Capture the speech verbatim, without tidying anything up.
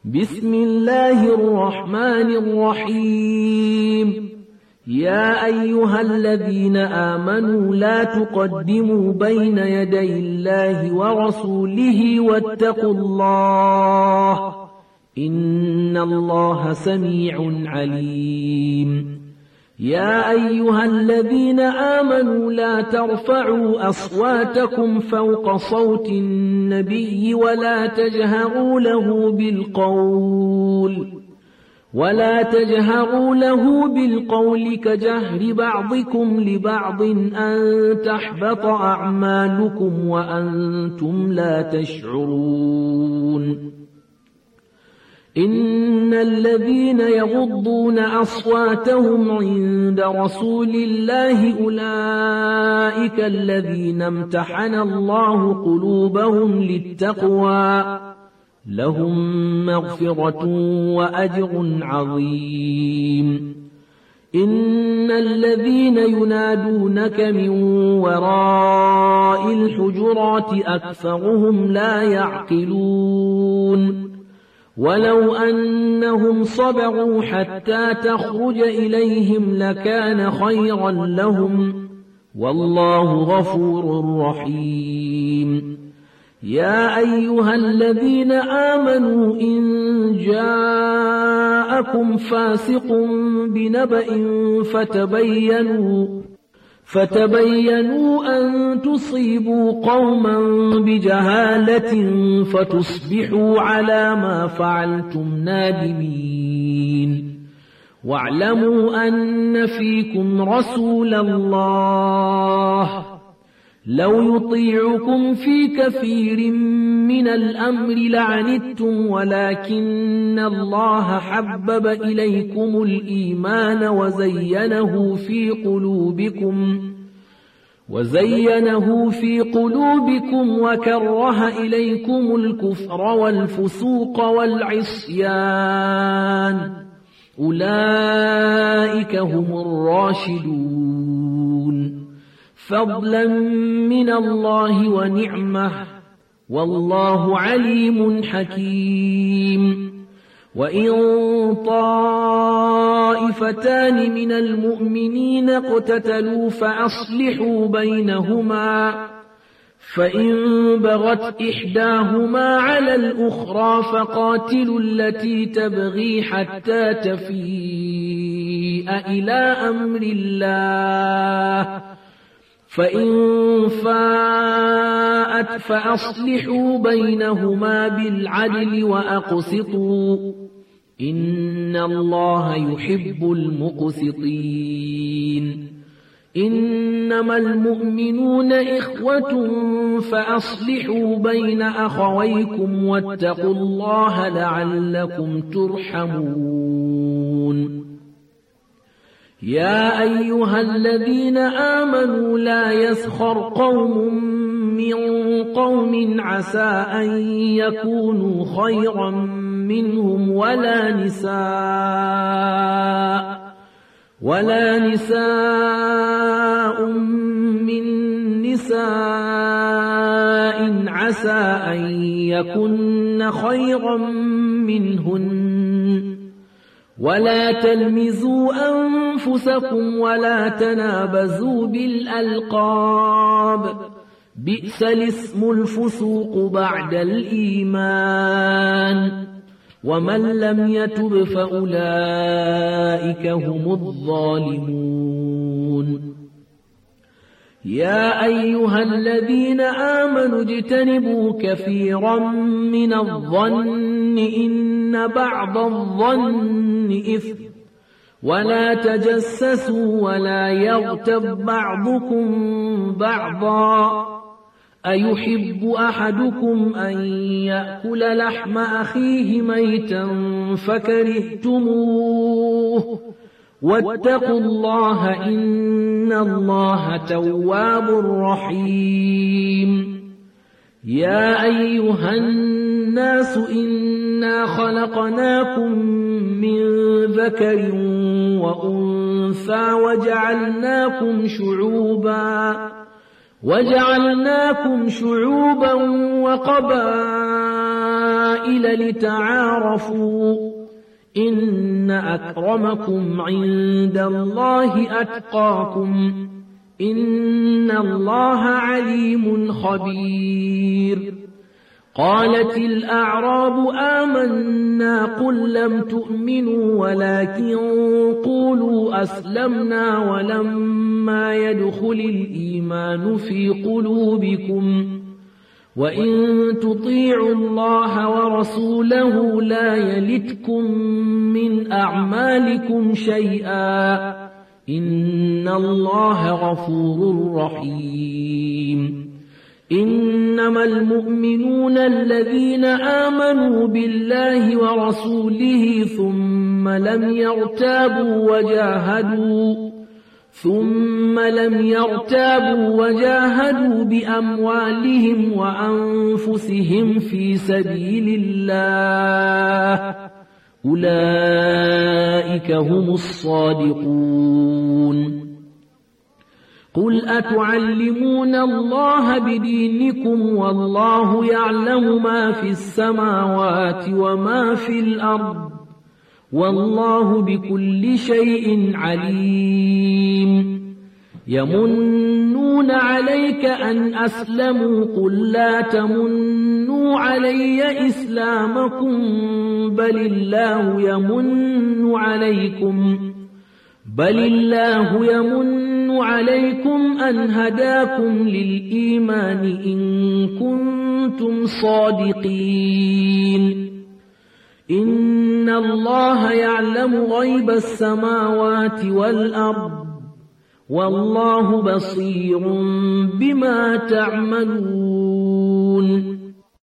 بسم الله الرحمن الرحيم. يا أيها الذين آمنوا لا تقدموا بين يدي الله ورسوله واتقوا الله إن الله سميع عليم. يا أيها الذين آمنوا لا ترفعوا أصواتكم فوق صوت النبي ولا تجهروا له بالقول ولا تجهروا له بالقول كجهر بعضكم لبعض أن تحبط أعمالكم وأنتم لا تشعرون. إن الذين يغضون أصواتهم عند رسول الله أولئك الذين امتحن الله قلوبهم للتقوى لهم مغفرة وأجر عظيم. إن الذين ينادونك من وراء الحجرات أكثرهم لا يعقلون. ولو أنهم صبروا حتى تخرج إليهم لكان خيرا لهم والله غفور رحيم. يا أيها الذين آمنوا إن جاءكم فاسق بنبأ فتبينوا فتبينوا أن تصيبوا قوما بجهالة فتصبحوا على ما فعلتم نادمين. واعلموا أن فيكم رسول الله لو يطيعكم في كثير من الأمر لعنتم ولكن الله حبب إليكم الإيمان وزينه في قلوبكم وزينه في قلوبكم وكره إليكم الكفر والفسوق والعصيان أولئك هم الراشدون فضلا من الله ونعمة والله عليم حكيم. وإن طائفتان من المؤمنين اقتتلوا فأصلحوا بينهما فإن بغت إحداهما على الأخرى فقاتلوا التي تبغي حتى تفيء إلى أمر الله فإن فاءت فأصلحوا بينهما بالعدل وأقسطوا إن الله يحب المقسطين. إنما المؤمنون إخوة فأصلحوا بين أخويكم واتقوا الله لعلكم ترحمون. يا أيها الذين آمنوا لا يسخر قوم من قوم عسى أن يكونوا خيرا منهم ولا نساء ولا نساء من نساء عسى أن يكن خيرا منهن ولا تلمزوا أنفسكم ولا تنابزوا بالألقاب بئس الاسم الفسوق بعد الإيمان ومن لم يتب فأولئك هم الظالمون. يا أيها الذين آمنوا اجتنبوا كثيرا من الظن إن بعض الظن إثم ولا تجسسوا ولا يغتب بعضكم بعضا أيحب أحدكم أن يأكل لحم أخيه ميتا فكرهتموه واتقوا الله إن الله تواب رحيم. يا أيها الناس إنا خلقناكم من ذكر وأنثى وجعلناكم شعوبا وجعلناكم شعوبا وقبائل قبائل لتعارفوا إن أكرمكم عند الله أتقاكم إن الله عليم خبير قالت الأعراب آمنا قل لم تؤمنوا ولكن قولوا أسلمنا ولما يدخل الإيمان في قلوبكم وإن تطيعوا الله ورسوله لا يلتكم من أعمالكم شيئا إن الله غفور رحيم إنما المؤمنون الذين آمنوا بالله ورسوله ثم لم يرتابوا وجاهدوا ثم لم يرتابوا وجاهدوا بأموالهم وأنفسهم في سبيل الله أولئك هم الصادقون قل أتعلمون الله بدينكم والله يعلم ما في السماوات وما في الأرض والله بكل شيء عليم يمنون عليك أن أسلموا قل لا تمنوا علي إسلامكم بل الله يمن عليكم بل الله يمن عليكم أن هداكم للإيمان إن كنتم صادقين إن الله يعلم غيب السماوات والأرض والله بصير بما تعملون